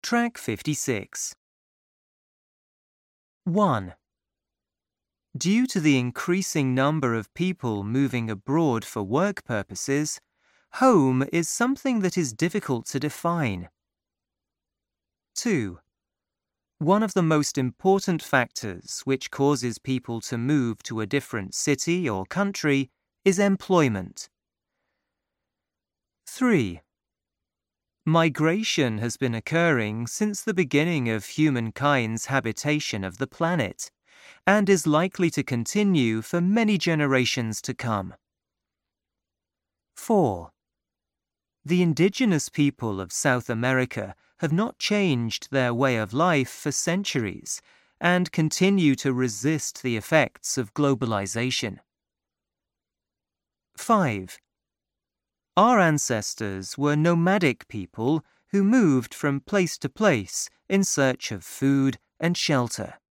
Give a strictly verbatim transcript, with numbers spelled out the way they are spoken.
Track fifty-six. one. Due to the increasing number of people moving abroad for work purposes, home is something that is difficult to define. two. One of the most important factors which causes people to move to a different city or country is employment. three. Migration has been occurring since the beginning of humankind's habitation of the planet, and is likely to continue for many generations to come. four. The indigenous people of South America have not changed their way of life for centuries and continue to resist the effects of globalization. five. Our ancestors were nomadic people who moved from place to place in search of food and shelter.